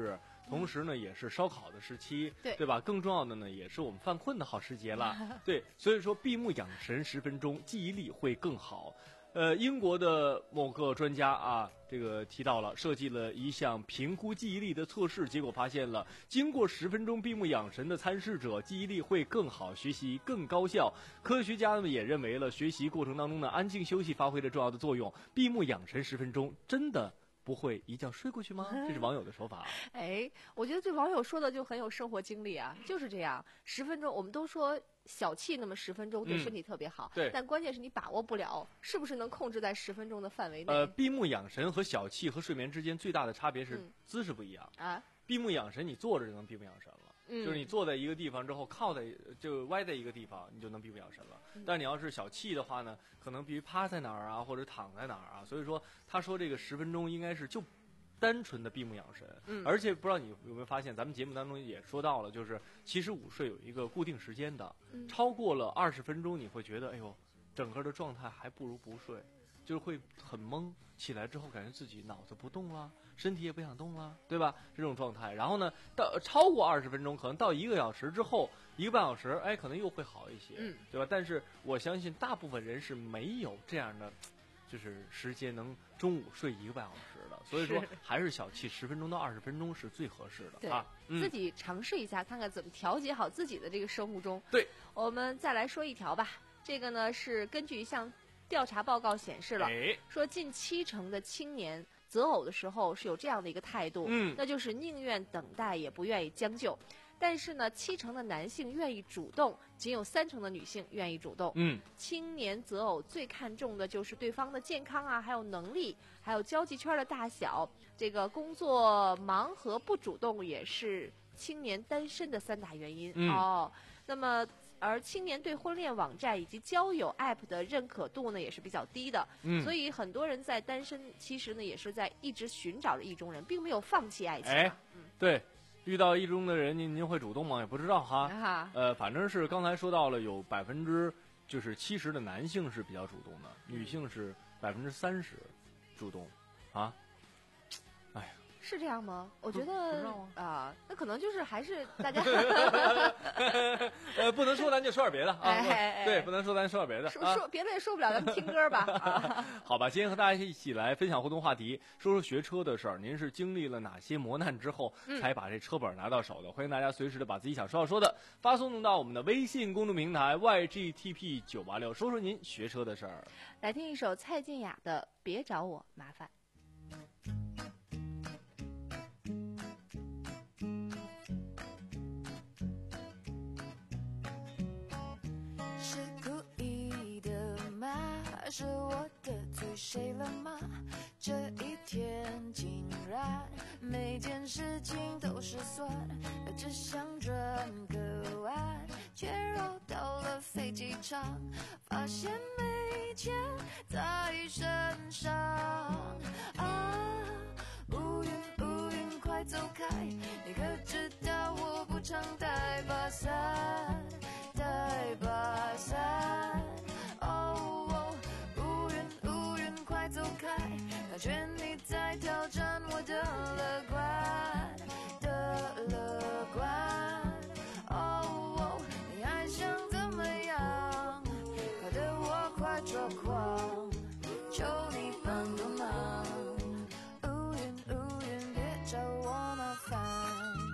同时呢也是烧烤的时期， 对对吧？更重要的呢也是我们犯困的好时节了。对，所以说闭目养神十分钟，记忆力会更好。呃，英国的某个专家啊，这个提到了设计了一项评估记忆力的测试，结果发现了，经过十分钟闭目养神的参试者，记忆力会更好，学习更高效。科学家们也认为了，学习过程当中呢，安静休息发挥了重要的作用。闭目养神十分钟，真的不会一觉睡过去吗？这是网友的说法。 哎，我觉得这网友说的就很有生活经历啊，就是这样，十分钟，我们都说小憩那么十分钟对身体特别好， 嗯、对， 但关键是你把握不了，是不是能控制在十分钟的范围内？ 呃，闭目养神和小憩和睡眠之间最大的差别是姿势不一样、 嗯、啊。 闭目养神，你坐着就能闭目养神了。 嗯， 就是你坐在一个地方之后，靠在就歪在一个地方，你就能闭目养神了。 嗯、 但你要是小憩的话呢，可能必须趴在哪儿啊，或者躺在哪儿啊。所以说，他说这个十分钟应该是就单纯的闭目养神。 嗯， 而且不知道你有没有发现，咱们节目当中也说到了，就是其实午睡有一个固定时间的， 嗯、 超过了二十分钟，你会觉得哎呦，整个的状态还不如不睡。就是会很懵，起来之后感觉自己脑子不动了，身体也不想动了，对吧？这种状态。然后呢，到超过二十分钟，可能到一个小时之后，一个半小时，哎，可能又会好一些， 嗯， 对吧？但是我相信大部分人是没有这样的，就是时间能中午睡一个半小时的。所以说，还是小憩十分钟到二十分钟是最合适的。 对啊， 嗯、自己尝试一下，看看怎么调节好自己的这个生物钟。 对， 我们再来说一条吧。这个呢是根据一项调查报告显示了，说近七成的青年择偶的时候是有这样的一个态度， 嗯， 那就是宁愿等待也不愿意将就。但是呢，七成的男性愿意主动，仅有三成的女性愿意主动。 嗯， 青年择偶最看重的就是对方的健康啊，还有能力，还有交际圈的大小。这个工作忙和不主动也是青年单身的三大原因。 嗯、 哦，那么。而青年对婚恋网站以及交友 App 的认可度呢，也是比较低的。 嗯， 所以很多人在单身，其实呢也是在一直寻找着意中人，并没有放弃爱情、啊。 哎， 嗯， 对，遇到意中的人，您您会主动吗？也不知道哈。 啊、 呃，反正是刚才说到了，有百分之就是七十的男性是比较主动的，女性是百分之三十主动，啊，哎呀。 是这样吗？我觉得啊、呃，那可能就是还是大家呃，不能说，咱就说点别的啊。 哎哎哎对，不能说，咱说点别的。 说说别的也说不了，咱们听歌吧。啊、 好吧，今天和大家一起来分享互动话题，说说学车的事儿。您是经历了哪些磨难之后，才把这车本拿到手的？嗯、欢迎大家随时的把自己想说要说的发送到我们的微信公众平台 Y G T P 九八六，说说您学车的事儿。 来听一首蔡健雅的《别找我麻烦》。 是我得罪谁了吗？这一天竟然每件事情都失算，只想转个弯，却绕到了飞机场，发现没钱在身上。啊，乌云乌云快走开，你可知道我不常带把伞，带把伞。哦。快走开，感觉你在挑战我的乐观的乐观。哦，你还想怎么样？搞得我快抓狂，求你帮个忙。乌云乌云，别找我麻烦。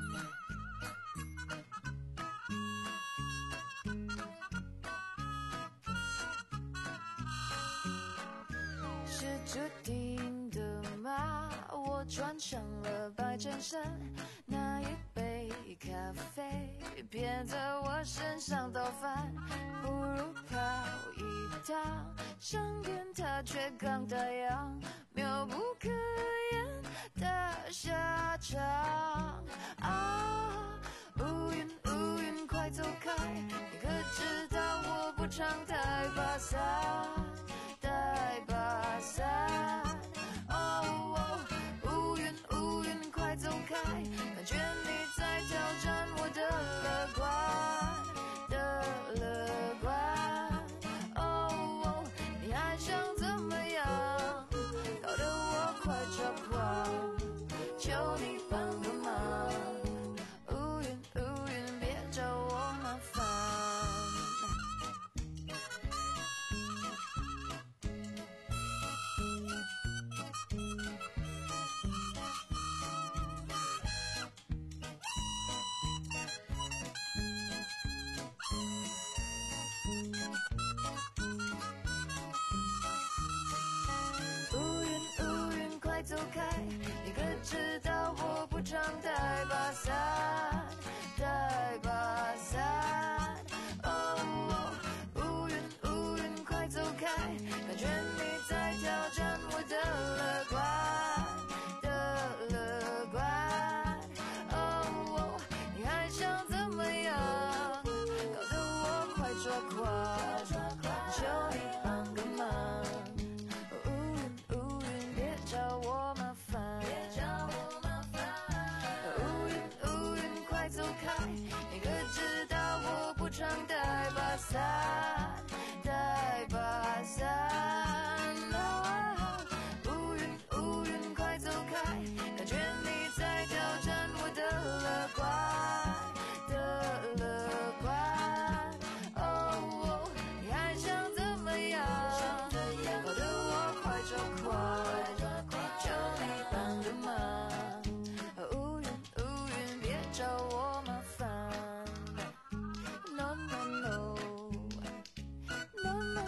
注定的吗？我穿上了白衬衫，那一杯咖啡别在我身上倒翻，不如跑一趟，上天它却刚打烊，妙不可言的下场。啊，乌云乌云快走开，你可知道我不常带把伞，带把伞。哦，乌云乌云快走开，感觉你在挑战我的乐观的乐观。哦，你还想怎么样？搞得我快抓狂，求你帮个忙。 了快，求你帮个忙。乌云乌云，别找我麻烦，乌云乌云，快走开，你可知道我不常带把伞，带把伞。乌云乌云，快走开，感觉你在挑战我的乐观，的乐观。哦，你还想怎么样？搞得我快抓快，求你帮个忙。乌云乌云，别找我麻烦。No no no no no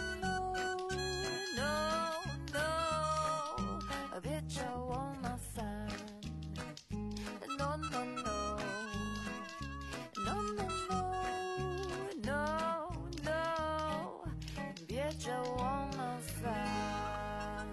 no no no， 别找我麻烦。No no no no no no no no， 别找我麻烦。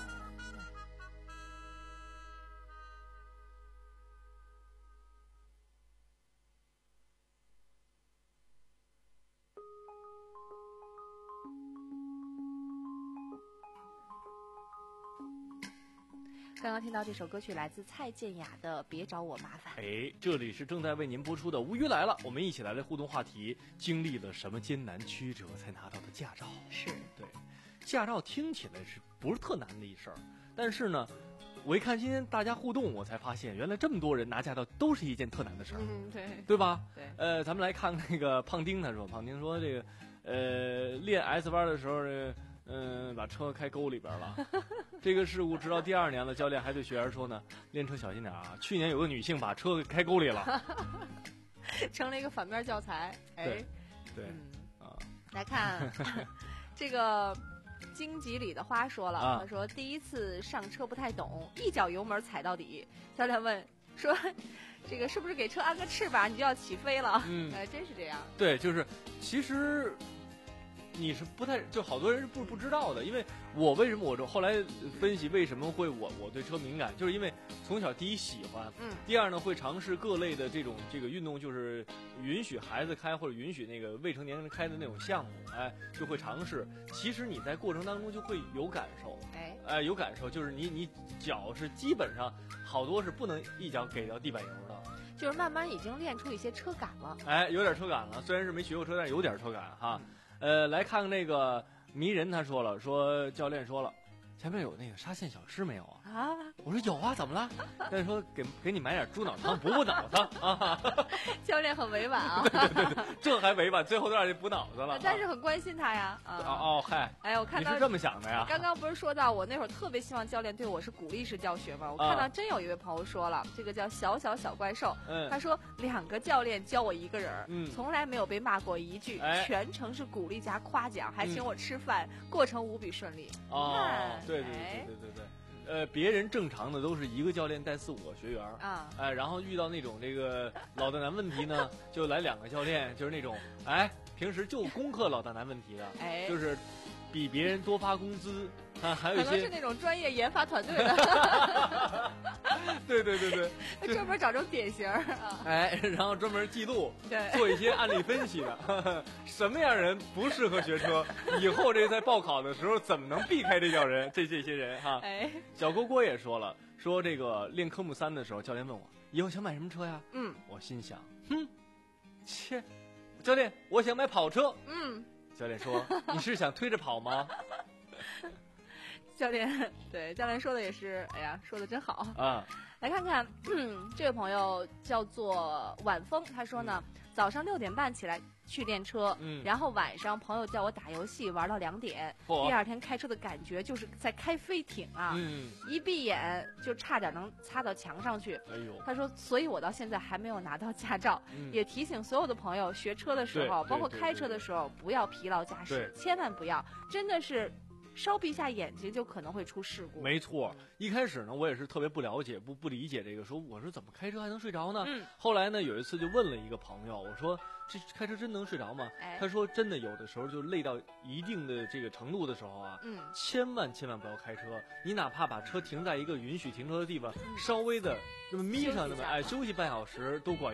刚刚听到这首歌曲来自蔡健雅的《别找我麻烦》。 哎，这里是正在为您播出的《无语来了》，我们一起来的互动话题：经历了什么艰难曲折才拿到的驾照？ 是对，驾照听起来是不是特难的一事儿？但是呢，我一看今天大家互动，我才发现原来这么多人拿驾照都是一件特难的事儿， 嗯，对， 对吧？ 对， 呃，咱们来看那个胖丁，他说，胖丁说这个，呃，练 S 班的时候，这个嗯、呃，把车开沟里边了。这个事故直到第二年了，教练还对学员说呢，练车小心点啊。去年有个女性把车给开沟里了， 成了一个反面教材。哎， 对，对， 嗯、 啊， 来看这个。荆棘里的花说了， 啊、 他说第一次上车不太懂，一脚油门踩到底。教练问说：“这个是不是给车安个翅膀，你就要起飞了？”嗯，哎，真是这样。 对，就是其实你是不太，就好多人是不不知道的。因为我为什么我后来分析为什么会我我对车敏感，就是因为从小第一喜欢， 嗯， 第二呢会尝试各类的这种这个运动，就是允许孩子开或者允许那个未成年人开的那种项目，哎，就会尝试。其实你在过程当中就会有感受， 哎， 哎，有感受，就是你你脚是基本上好多是不能一脚给到地板油的， 就是慢慢已经练出一些车感了， 哎，有点车感了，虽然是没学过车，但是有点车感哈。呃，来看看那个迷人，他说了，说教练说了，前面有那个沙县小吃没有啊？ 啊， 我说有啊，怎么了？教练说给给你买点猪脑汤补补脑子啊。 教练很委婉啊， 对对对对，这还委婉，最后都让人补脑子了。 但是很关心他呀。啊、 哦哦嗨， 哎，我看到你是这么想的呀？ 刚刚不是说到我那会儿特别希望教练对我是鼓励式教学吗？我看到真有一位朋友说了，啊、这个叫小小小怪兽， 嗯， 他说两个教练教我一个人， 嗯， 从来没有被骂过一句， 哎、 全程是鼓励加夸奖，还请我吃饭，嗯、过程无比顺利。 哦，对对对对对对。呃，别人正常的都是一个教练带四五个学员啊， 哎，然后遇到那种这个老大难问题呢，就来两个教练，就是那种哎，平时就攻克老大难问题的， 哎， 就是比别人多发工资啊，还有一些可能是那种专业研发团队的， 对对对对， 专门找这种典型啊， 哎，然后专门记录， 对， 做一些案例分析的，呵呵什么样人不适合学车，以后这在报考的时候怎么能避开这叫人，这这些人哈， 哎， 小郭郭也说了，说这个练科目三的时候，教练问我以后想买什么车呀？ 嗯， 我心想，哼，切，教练，我想买跑车。 嗯， 教练说，你是想推着跑吗？ 教练对教练说的也是，哎呀，说的真好啊！ 来看看，嗯，这位朋友叫做晚风，他说呢，嗯、早上六点半起来去练车， 嗯， 然后晚上朋友叫我打游戏玩到两点， 哦、 第二天开车的感觉就是在开飞艇啊， 嗯， 一闭眼就差点能擦到墙上去。 哎呦， 他说，所以我到现在还没有拿到驾照， 嗯、 也提醒所有的朋友，学车的时候，包括开车的时候，不要疲劳驾驶，千万不要，真的是。稍闭下眼睛就可能会出事故。 没错，一开始呢，我也是特别不了解、不不理解这个，说我说怎么开车还能睡着呢？ 嗯。 后来呢，有一次就问了一个朋友，我说这开车真能睡着吗？ 哎、 他说真的，有的时候就累到一定的这个程度的时候啊， 嗯， 千万千万不要开车。你哪怕把车停在一个允许停车的地方，嗯、稍微的那么眯上那么哎休息半小时都管用。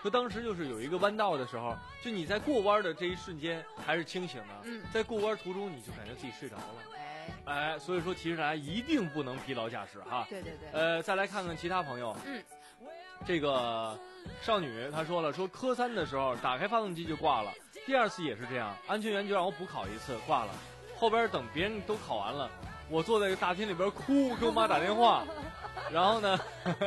说当时就是有一个弯道的时候，就你在过弯的这一瞬间还是清醒的， 嗯， 在过弯途中你就感觉自己睡着了。 哎哎，所以说其实大家一定不能疲劳驾驶哈。 对对对。 呃，再来看看其他朋友。 嗯。 这个少女她说了，说科三的时候打开发动机就挂了，第二次也是这样，安全员就让我补考一次，挂了。后边等别人都考完了，我坐在大厅里边哭，给我妈打电话，然后呢，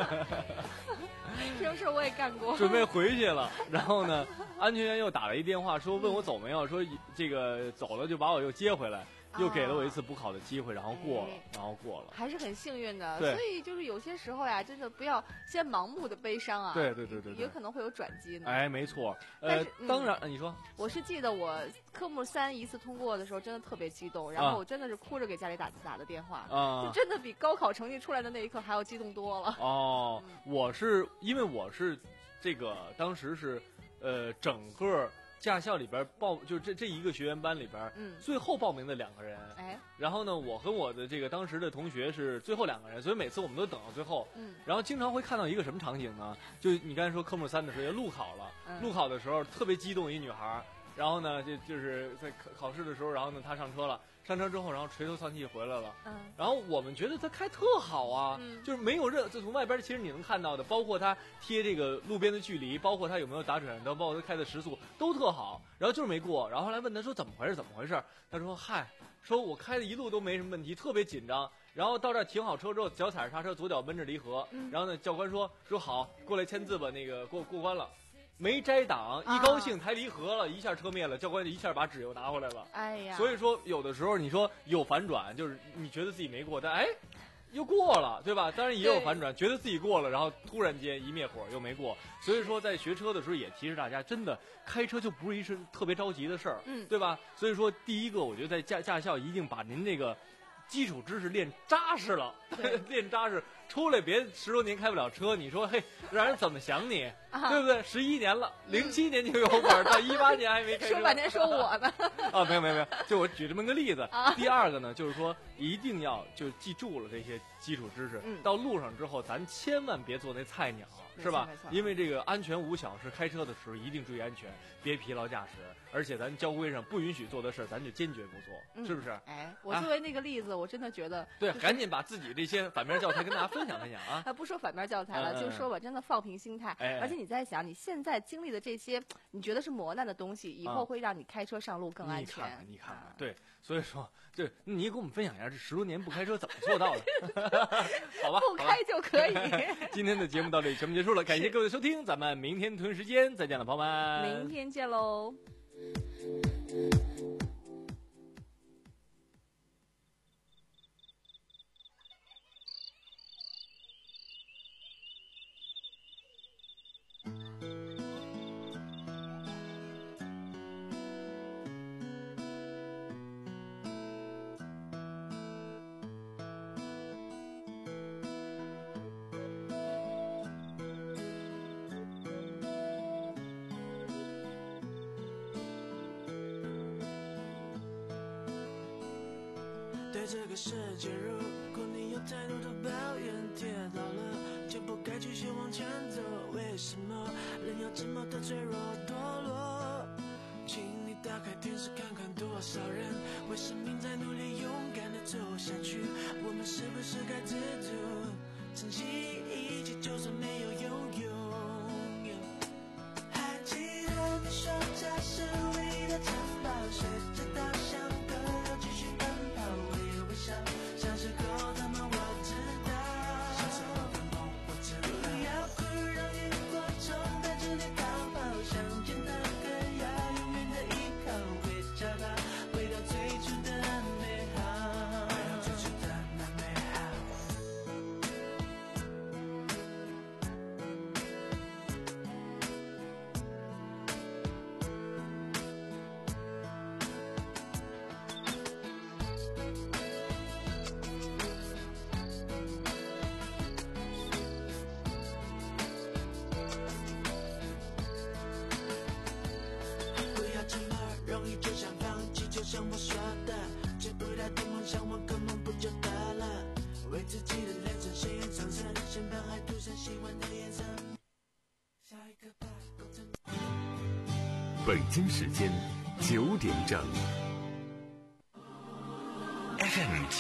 这种事我也干过， 准备回去了，然后呢，安全员又打了一电话说问我走没有，说这个走了就把我又接回来。又给了我一次补考的机会，然后过了，哎、然后过了， 还是很幸运的。 对， 所以就是有些时候呀，真的不要先盲目的悲伤啊。 对对对 对, 对， 有可能会有转机呢。 哎，没错。呃， 嗯、 当然，你说， 我是记得我科目三一次通过的时候，真的特别激动，然后我真的是哭着给家里打打的电话， 啊， 就真的比高考成绩出来的那一刻还要激动多了。 哦， 嗯、 我是因为我是这个当时是呃整个。驾校里边报就这这一个学员班里边， 嗯， 最后报名的两个人， 哎， 然后呢，我和我的这个当时的同学是最后两个人，所以每次我们都等到最后， 嗯， 然后经常会看到一个什么场景呢？就你刚才说科目三的时候路考了， 嗯、 路考的时候特别激动，一女孩，然后呢就就是在考考试的时候，然后呢她上车了。上车之后，然后垂头丧气回来了。 嗯， 然后我们觉得他开特好啊， 嗯， 就是没有任，就从外边其实你能看到的，包括他贴这个路边的距离，包括他有没有打转灯，包括他开的时速都特好。然后就是没过，然后后来问他说怎么回事？怎么回事？他说嗨，说我开的一路都没什么问题，特别紧张。然后到这儿停好车之后，脚踩着刹车，左脚闷着离合。 嗯、 然后呢，教官说说好，过来签字吧，那个过过关了。没摘档，一高兴抬离合了，啊、一下车灭了，教官就一下把纸又拿回来了。 哎呀， 所以说有的时候你说有反转，就是你觉得自己没过，但哎又过了，对吧？当然也有反转，觉得自己过了，然后突然间一灭火又没过。所以说在学车的时候也提示大家，真的开车就不是一是特别着急的事儿， 嗯， 对吧？所以说第一个，我觉得在驾驾校一定把您那个基础知识练扎实了，练扎实。出来别十多年开不了车，你说嘿，让人怎么想你， 啊、 对不对？十一年了，零七年就有本，到一八年还没开车。 说半天说我呢。 啊，没有没有没有，就我举这么个例子。 啊、 第二个呢，就是说一定要就记住了这些基础知识， 嗯、 到路上之后，咱千万别做那菜鸟，是吧？因为这个安全无小事，开车的时候一定注意安全，别疲劳驾驶。而且咱交规上不允许做的事，咱就坚决不做， 嗯、 是不是？ 哎，我作为那个例子，啊、我真的觉得对，赶紧把自己这些反面教材跟大家分享分享啊！ 还不说反面教材了， 嗯、 就说吧，真的放平心态。 哎、 而且你在想，你现在经历的这些，你觉得是磨难的东西，以后会让你开车上路更安全。 你看看，你看看，啊、对，所以说，对，你给我们分享一下，这十多年不开车怎么做到的？好吧， 不开就可以。 今天的节目到这里全部结束了，感谢各位的收听，咱们明天同一时间再见了，朋友们。 明天见喽。 对这个世界，如果你有太多的抱怨，跌倒了就不该继续往前走。为什么人要这么的脆弱堕落？请你打开电视看看，多少人为生命在努力，勇敢的走下去。我们是不是该知足，珍惜一切，就算没有拥有。还记得你说这是唯一的城堡，随着稻香河流继续奔跑，我也微笑，小时候的梦我知道，小时候的梦我知道。不要哭，让萤火虫带着你逃跑，想见的歌要永远的依靠，会找到回到最初的美好，回到最初的那美好。 北京时间九点整。F M